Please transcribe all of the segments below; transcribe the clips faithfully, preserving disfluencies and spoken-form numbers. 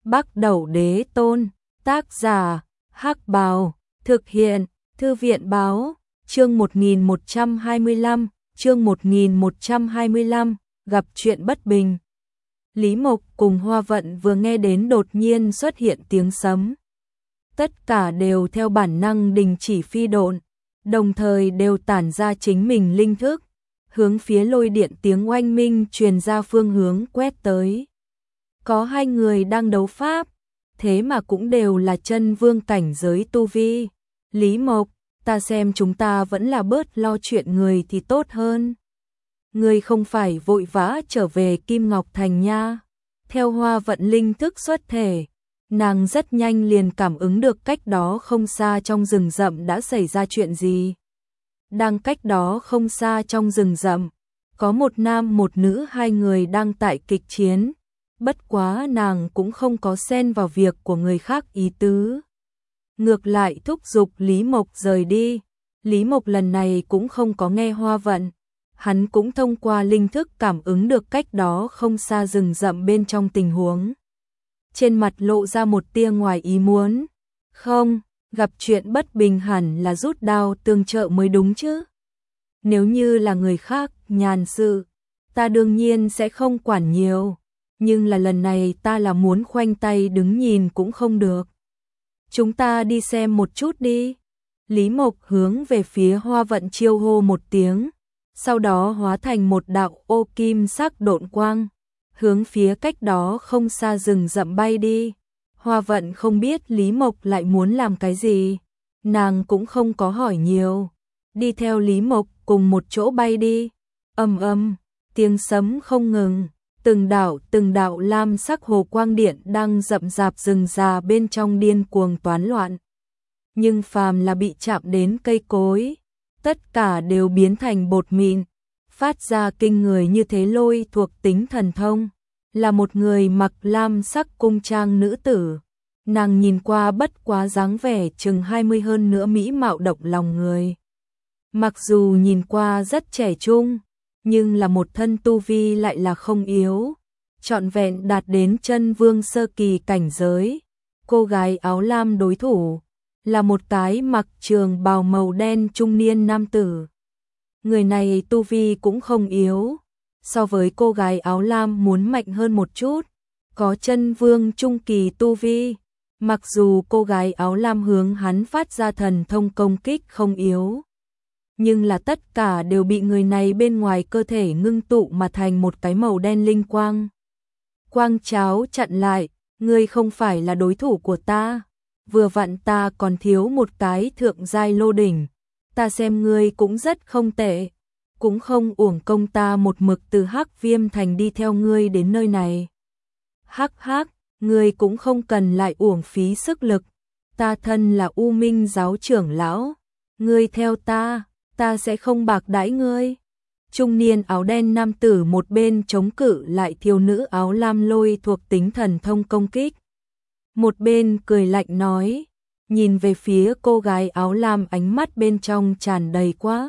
Bắc Đẩu Đế Tôn, tác giả, Hắc Bào, thực hiện, Thư viện Báo, chương một nghìn một trăm hai mươi lăm, chương một nghìn một trăm hai mươi lăm, gặp chuyện bất bình. Lý Mộc cùng Hoa Vận vừa nghe đến đột nhiên xuất hiện tiếng sấm. Tất cả đều theo bản năng đình chỉ phi độn, đồng thời đều tản ra chính mình linh thức, hướng phía lôi điện tiếng oanh minh truyền ra phương hướng quét tới. Có hai người đang đấu pháp, thế mà cũng đều là chân vương cảnh giới tu vi. Lý Mộc, ta xem chúng ta vẫn là bớt lo chuyện người thì tốt hơn. Người không phải vội vã trở về Kim Ngọc Thành nha. Theo Hoa Vận linh thức xuất thể, nàng rất nhanh liền cảm ứng được cách đó không xa trong rừng rậm đã xảy ra chuyện gì. Đang cách đó không xa trong rừng rậm, có một nam một nữ hai người đang tại kịch chiến. Bất quá nàng cũng không có xen vào việc của người khác ý tứ. Ngược lại thúc giục Lý Mộc rời đi. Lý Mộc lần này cũng không có nghe Hoa Vận. Hắn cũng thông qua linh thức cảm ứng được cách đó không xa rừng rậm bên trong tình huống. Trên mặt lộ ra một tia ngoài ý muốn. Không, gặp chuyện bất bình hẳn là rút đao tương trợ mới đúng chứ. Nếu như là người khác, nhàn sự, ta đương nhiên sẽ không quản nhiều. Nhưng là lần này ta là muốn khoanh tay đứng nhìn cũng không được. Chúng ta đi xem một chút đi. Lý Mộc hướng về phía Hoa Vận chiêu hô một tiếng, sau đó hóa thành một đạo ô kim sắc độn quang, hướng phía cách đó không xa rừng rậm bay đi. Hoa Vận không biết Lý Mộc lại muốn làm cái gì, nàng cũng không có hỏi nhiều, đi theo Lý Mộc cùng một chỗ bay đi. Ầm ầm, tiếng sấm không ngừng. Từng đạo từng đạo lam sắc hồ quang điện đang rậm rạp rừng già bên trong điên cuồng toán loạn. Nhưng phàm là bị chạm đến cây cối, tất cả đều biến thành bột mịn, phát ra kinh người như thế lôi thuộc tính thần thông. Là một người mặc lam sắc cung trang nữ tử, nàng nhìn qua bất quá dáng vẻ chừng hai mươi hơn nữa mỹ mạo động lòng người. Mặc dù nhìn qua rất trẻ trung, nhưng là một thân tu vi lại là không yếu, trọn vẹn đạt đến chân vương sơ kỳ cảnh giới. Cô gái áo lam đối thủ là một cái mặc trường bào màu đen trung niên nam tử. Người này tu vi cũng không yếu, so với cô gái áo lam muốn mạnh hơn một chút, có chân vương trung kỳ tu vi. Mặc dù cô gái áo lam hướng hắn phát ra thần thông công kích không yếu, nhưng là tất cả đều bị người này bên ngoài cơ thể ngưng tụ mà thành một cái màu đen linh quang. Quang cháo chặn lại, ngươi không phải là đối thủ của ta, vừa vặn ta còn thiếu một cái thượng giai lô đỉnh, ta xem ngươi cũng rất không tệ, cũng không uổng công ta một mực từ Hắc Viêm Thành đi theo ngươi đến nơi này. Hắc hắc, ngươi cũng không cần lại uổng phí sức lực, ta thân là U Minh giáo trưởng lão, ngươi theo ta, ta sẽ không bạc đãi ngươi. Trung niên áo đen nam tử một bên chống cự lại thiếu nữ áo lam lôi thuộc tính thần thông công kích, một bên cười lạnh nói, nhìn về phía cô gái áo lam ánh mắt bên trong tràn đầy quá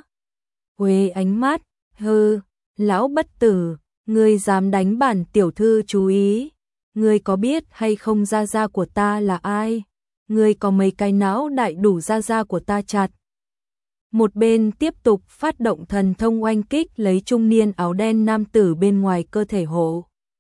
uế ánh mắt. Hừ, lão bất tử, ngươi dám đánh bản tiểu thư chú ý, ngươi có biết hay không gia gia của ta là ai? Ngươi có mấy cái não đại đủ gia gia của ta chặt. Một bên tiếp tục phát động thần thông oanh kích lấy trung niên áo đen nam tử bên ngoài cơ thể hộ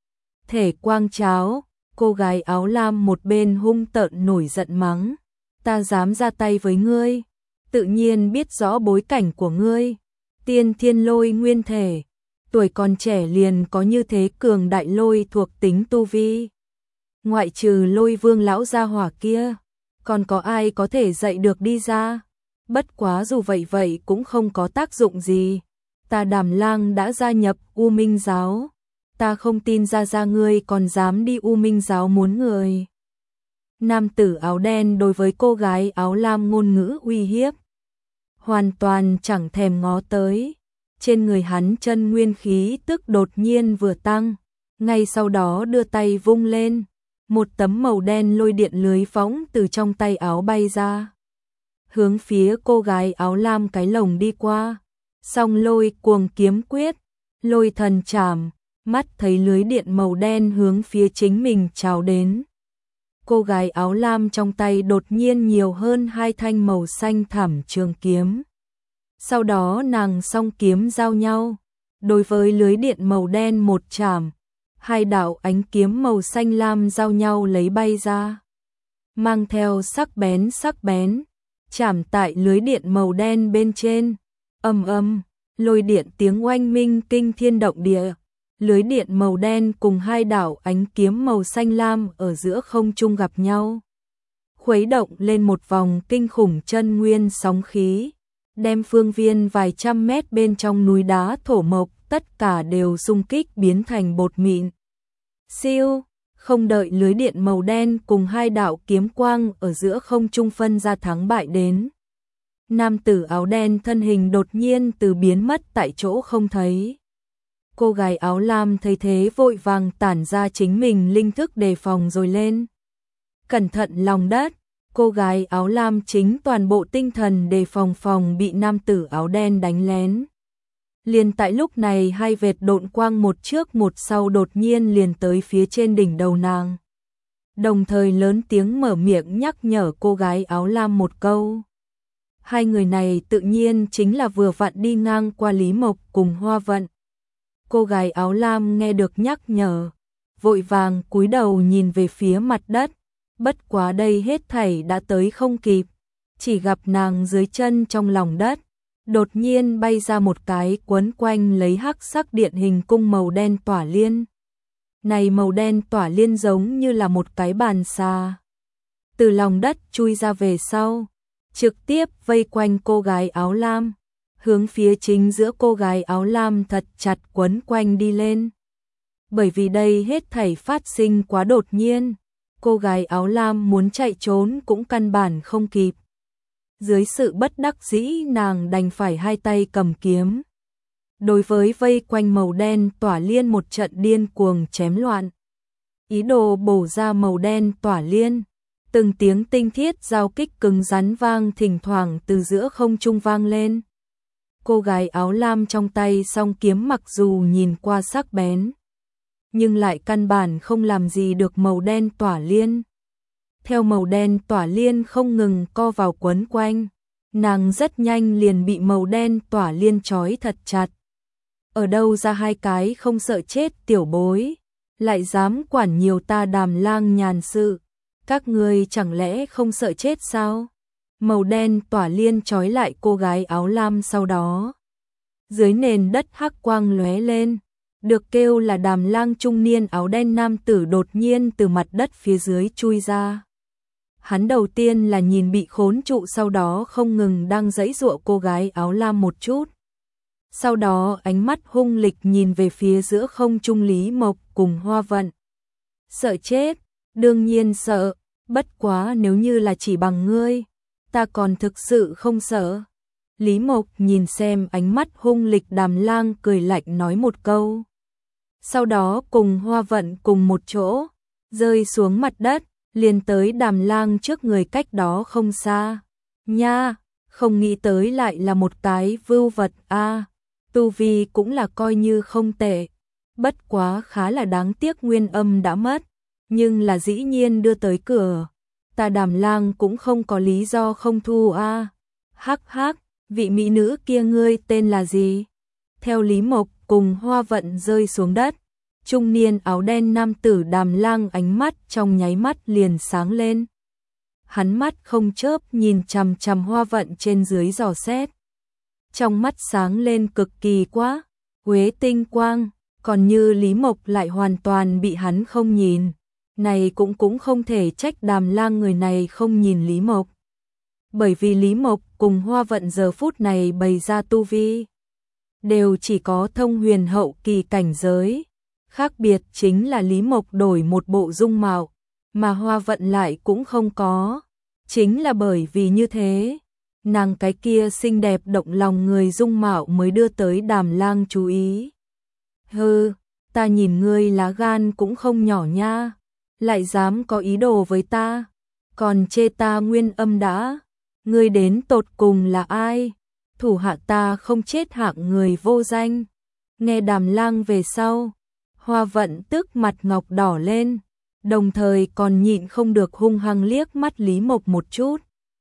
thể quang cháo. Cô gái áo lam một bên hung tợn nổi giận mắng, ta dám ra tay với ngươi, tự nhiên biết rõ bối cảnh của ngươi, tiên thiên lôi nguyên thể, tuổi còn trẻ liền có như thế cường đại lôi thuộc tính tu vi. Ngoại trừ Lôi Vương lão gia hỏa kia, còn có ai có thể dạy được đi ra? Bất quá dù vậy vậy cũng không có tác dụng gì. Ta Đàm Lang đã gia nhập U Minh giáo, ta không tin ra ra ngươi còn dám đi U Minh giáo muốn người. Nam tử áo đen đối với cô gái áo lam ngôn ngữ uy hiếp, hoàn toàn chẳng thèm ngó tới. Trên người hắn chân nguyên khí tức đột nhiên vừa tăng, ngay sau đó đưa tay vung lên, một tấm màu đen lôi điện lưới phóng từ trong tay áo bay ra, hướng phía cô gái áo lam cái lồng đi qua. Song lôi cuồng kiếm quyết, lôi thần trảm, mắt thấy lưới điện màu đen hướng phía chính mình trào đến. cô gái áo lam trong tay đột nhiên nhiều hơn hai thanh màu xanh thẳm trường kiếm. Sau đó nàng song kiếm giao nhau, đối với lưới điện màu đen một chạm, hai đạo ánh kiếm màu xanh lam giao nhau lấy bay ra, mang theo sắc bén sắc bén, chạm tại lưới điện màu đen bên trên, ầm ầm, lôi điện tiếng oanh minh kinh thiên động địa. Lưới điện màu đen cùng hai đạo ánh kiếm màu xanh lam ở giữa không trung gặp nhau, khuấy động lên một vòng kinh khủng chân nguyên sóng khí, đem phương viên vài trăm mét bên trong núi đá thổ mộc tất cả đều xung kích biến thành bột mịn. Siêu, không đợi lưới điện màu đen cùng hai đạo kiếm quang ở giữa không trung phân ra thắng bại đến, nam tử áo đen thân hình đột nhiên từ biến mất tại chỗ không thấy. Cô gái áo lam thấy thế vội vàng tản ra chính mình linh thức đề phòng rồi lên. Cẩn thận lòng đất, cô gái áo lam chính toàn bộ tinh thần đề phòng phòng bị nam tử áo đen đánh lén. Liền tại lúc này hai vệt độn quang một trước một sau đột nhiên liền tới phía trên đỉnh đầu nàng. Đồng thời lớn tiếng mở miệng nhắc nhở cô gái áo lam một câu. Hai người này tự nhiên chính là vừa vặn đi ngang qua Lý Mộc cùng Hoa Vận. Cô gái áo lam nghe được nhắc nhở, vội vàng cúi đầu nhìn về phía mặt đất, bất quá đây hết thảy đã tới không kịp, chỉ gặp nàng dưới chân trong lòng đất, đột nhiên bay ra một cái quấn quanh lấy hắc sắc điện hình cung màu đen tỏa liên. Này màu đen tỏa liên giống như là một cái bàn xà, từ lòng đất chui ra về sau, trực tiếp vây quanh cô gái áo lam, hướng phía chính giữa cô gái áo lam thật chặt quấn quanh đi lên. Bởi vì đây hết thảy phát sinh quá đột nhiên, cô gái áo lam muốn chạy trốn cũng căn bản không kịp. Dưới sự bất đắc dĩ nàng đành phải hai tay cầm kiếm. Đối với vây quanh màu đen tỏa liên một trận điên cuồng chém loạn. Ý đồ bổ ra màu đen tỏa liên, từng tiếng tinh thiết giao kích cứng rắn vang thỉnh thoảng từ giữa không trung vang lên. Cô gái áo lam trong tay song kiếm mặc dù nhìn qua sắc bén, nhưng lại căn bản không làm gì được màu đen tỏa liên. Theo màu đen tỏa liên không ngừng co vào quấn quanh, nàng rất nhanh liền bị màu đen tỏa liên trói thật chặt. Ở đâu ra hai cái không sợ chết tiểu bối, lại dám quản nhiều ta Đàm Lang nhàn sự, các ngươi chẳng lẽ không sợ chết sao? Màu đen tỏa liên trói lại cô gái áo lam sau đó. Dưới nền đất hắc quang lóe lên, được kêu là Đàm Lang trung niên áo đen nam tử đột nhiên từ mặt đất phía dưới chui ra. Hắn đầu tiên là nhìn bị khốn trụ sau đó không ngừng đang giãy giụa cô gái áo lam một chút. Sau đó ánh mắt hung lịch nhìn về phía giữa không trung Lý Mộc cùng Hoa Vận. Sợ chết, đương nhiên sợ, bất quá nếu như là chỉ bằng ngươi, ta còn thực sự không sợ. Lý Mộc nhìn xem ánh mắt hung lịch Đàm Lang cười lạnh nói một câu. Sau đó cùng Hoa Vận cùng một chỗ, rơi xuống mặt đất, liền tới Đàm Lang trước người cách đó không xa. Nha, không nghĩ tới lại là một cái vưu vật a, tu vi cũng là coi như không tệ. Bất quá khá là đáng tiếc nguyên âm đã mất, nhưng là dĩ nhiên đưa tới cửa. Ta Đàm Lang cũng không có lý do không thu a. Hắc hắc, vị mỹ nữ kia ngươi tên là gì? Theo Lý Mộc cùng Hoa Vận rơi xuống đất, trung niên áo đen nam tử Đàm Lang ánh mắt trong nháy mắt liền sáng lên. Hắn mắt không chớp nhìn chằm chằm Hoa Vận trên dưới dò xét. Trong mắt sáng lên cực kỳ quá, huế tinh quang, còn như Lý Mộc lại hoàn toàn bị hắn không nhìn. Này cũng cũng không thể trách Đàm Lang người này không nhìn Lý Mộc. Bởi vì Lý Mộc cùng Hoa Vận giờ phút này bày ra tu vi, đều chỉ có thông huyền hậu kỳ cảnh giới. Khác biệt chính là Lý Mộc đổi một bộ dung mạo, mà Hoa Vận lại cũng không có. Chính là bởi vì như thế, nàng cái kia xinh đẹp động lòng người dung mạo mới đưa tới Đàm Lang chú ý. Hừ, ta nhìn ngươi lá gan cũng không nhỏ nha, lại dám có ý đồ với ta, còn chê ta nguyên âm đã. Ngươi đến tột cùng là ai? Thủ hạ ta không chết hạng người vô danh. Nghe Đàm Lang về sau, Hoa Vận tức mặt ngọc đỏ lên, đồng thời còn nhịn không được hung hăng liếc mắt Lý Mộc một chút.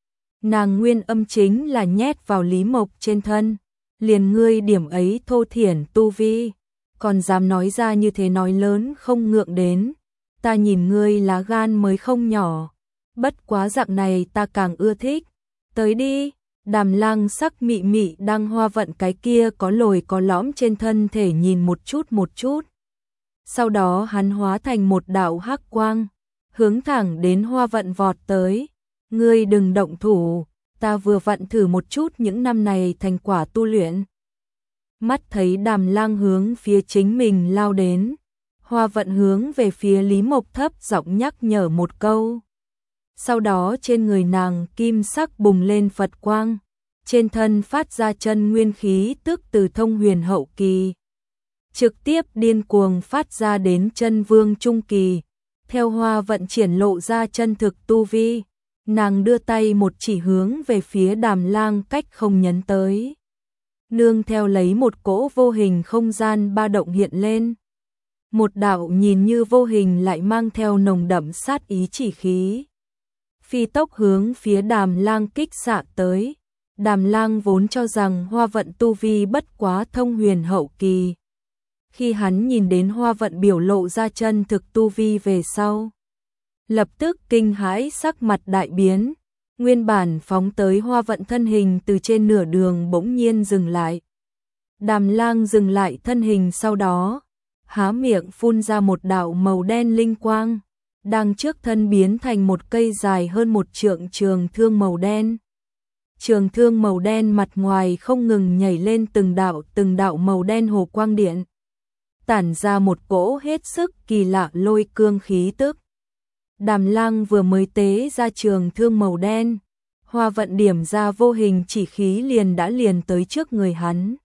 Nàng nguyên âm chính là nhét vào Lý Mộc trên thân, liền ngươi điểm ấy thô thiển tu vi, còn dám nói ra như thế nói lớn không ngượng đến, ta nhìn ngươi lá gan mới không nhỏ, bất quá dạng này ta càng ưa thích, tới đi. Đàm Lang sắc mị mị đang Hoa Vận cái kia có lồi có lõm trên thân thể nhìn một chút một chút. Sau đó hắn hóa thành một đạo hắc quang, hướng thẳng đến Hoa Vận vọt tới. Ngươi đừng động thủ, ta vừa vặn thử một chút những năm này thành quả tu luyện. Mắt thấy Đàm Lang hướng phía chính mình lao đến, Hoa Vận hướng về phía Lý Mộc thấp giọng nhắc nhở một câu. Sau đó trên người nàng kim sắc bùng lên Phật quang, trên thân phát ra chân nguyên khí tức từ thông huyền hậu kỳ, trực tiếp điên cuồng phát ra đến chân vương trung kỳ. Theo Hoa Vận triển lộ ra chân thực tu vi, nàng đưa tay một chỉ hướng về phía Đàm Lang cách không nhấn tới. Nương theo lấy một cỗ vô hình không gian ba động hiện lên. Một đạo nhìn như vô hình lại mang theo nồng đậm sát ý chỉ khí. Phi tốc hướng phía Đàm Lang kích xạ tới. Đàm Lang vốn cho rằng Hoa Vận tu vi bất quá thông huyền hậu kỳ. Khi hắn nhìn đến Hoa Vận biểu lộ ra chân thực tu vi về sau, lập tức kinh hãi sắc mặt đại biến, nguyên bản phóng tới Hoa Vận thân hình từ trên nửa đường bỗng nhiên dừng lại. Đàm Lang dừng lại thân hình sau đó, há miệng phun ra một đạo màu đen linh quang, đang trước thân biến thành một cây dài hơn một trượng trường thương màu đen. Trường thương màu đen mặt ngoài không ngừng nhảy lên từng đạo từng đạo màu đen hồ quang điện, tản ra một cỗ hết sức kỳ lạ lôi cương khí tức. Đàm Lang vừa mới tế ra trường thương màu đen, Hoa Vận điểm ra vô hình chỉ khí liền đã liền tới trước người hắn.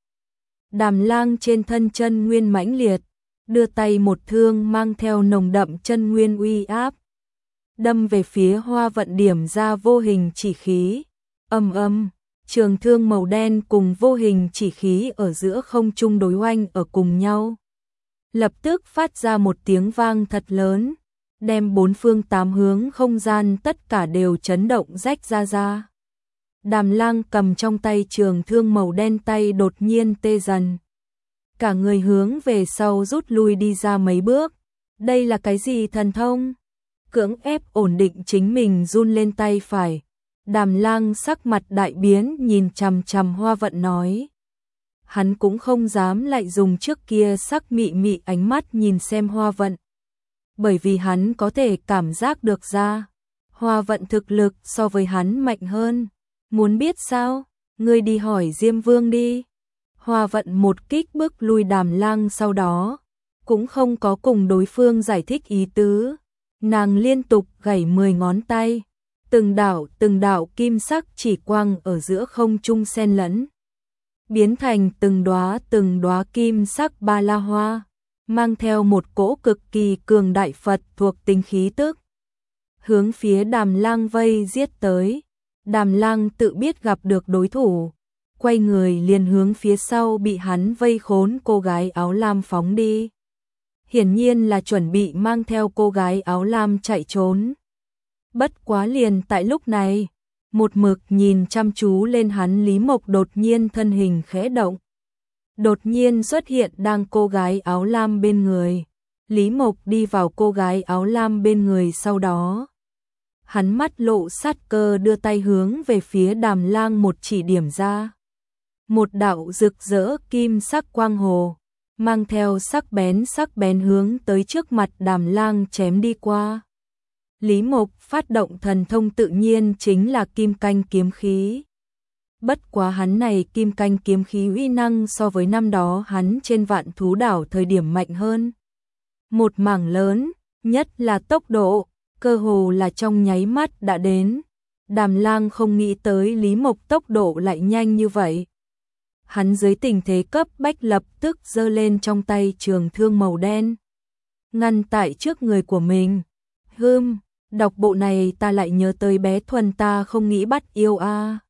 Đàm Lang trên thân chân nguyên mãnh liệt, đưa tay một thương mang theo nồng đậm chân nguyên uy áp, đâm về phía Hoa Vận điểm ra vô hình chỉ khí. Ầm ầm, trường thương màu đen cùng vô hình chỉ khí ở giữa không trung đối oanh ở cùng nhau. Lập tức phát ra một tiếng vang thật lớn, đem bốn phương tám hướng không gian tất cả đều chấn động rách ra ra. Đàm Lang cầm trong tay trường thương màu đen tay đột nhiên tê dần. Cả người hướng về sau rút lui đi ra mấy bước. Đây là cái gì thần thông? Cưỡng ép ổn định chính mình run lên tay phải. Đàm Lang sắc mặt đại biến nhìn chằm chằm Hoa Vận nói. Hắn cũng không dám lại dùng trước kia sắc mị mị ánh mắt nhìn xem Hoa Vận. Bởi vì hắn có thể cảm giác được ra, Hoa Vận thực lực so với hắn mạnh hơn. Muốn biết sao? Ngươi đi hỏi Diêm Vương đi. Hoa Vận một kích bước lui Đàm Lang, sau đó cũng không có cùng đối phương giải thích ý tứ. Nàng liên tục gảy mười ngón tay, từng đạo từng đạo kim sắc chỉ quang ở giữa không trung xen lẫn, biến thành từng đóa từng đóa kim sắc ba la hoa, mang theo một cỗ cực kỳ cường đại Phật thuộc tính khí tức, hướng phía Đàm Lang vây giết tới. Đàm Lang tự biết gặp được đối thủ, quay người liền hướng phía sau bị hắn vây khốn cô gái áo lam phóng đi. Hiển nhiên là chuẩn bị mang theo cô gái áo lam chạy trốn. Bất quá liền tại lúc này, một mực nhìn chăm chú lên hắn Lý Mộc đột nhiên thân hình khẽ động. Đột nhiên xuất hiện đang cô gái áo lam bên người. Lý Mộc đi vào cô gái áo lam bên người, sau đó hắn mắt lộ sát cơ đưa tay hướng về phía Đàm Lang một chỉ điểm ra. Một đạo rực rỡ kim sắc quang hồ, mang theo sắc bén sắc bén hướng tới trước mặt Đàm Lang chém đi qua. Lý Mộc phát động thần thông tự nhiên chính là kim canh kiếm khí. Bất quá hắn này kim canh kiếm khí uy năng so với năm đó hắn trên Vạn Thú Đảo thời điểm mạnh hơn một mảng lớn, nhất là tốc độ, cơ hồ là trong nháy mắt đã đến. Đàm Lang không nghĩ tới Lý Mộc tốc độ lại nhanh như vậy. Hắn dưới tình thế cấp bách lập tức giơ lên trong tay trường thương màu đen, ngăn tại trước người của mình. Hừm, đọc bộ này ta lại nhớ tới bé Thuần ta không nghĩ bắt yêu a. À.